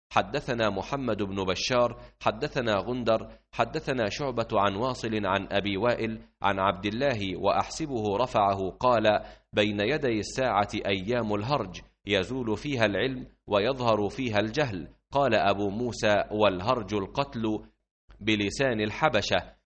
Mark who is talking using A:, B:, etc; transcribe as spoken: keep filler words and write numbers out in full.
A: حدثنا محمد بن بشار حدثنا غندر حدثنا شعبة عن واصل عن أبي وائل عن عبد الله وأحسبه رفعه قال: بين يدي الساعة أيام الهرج يزول فيها العلم ويظهر فيها الجهل. قال أبو موسى: والهرج القتل بلسان الحبشة.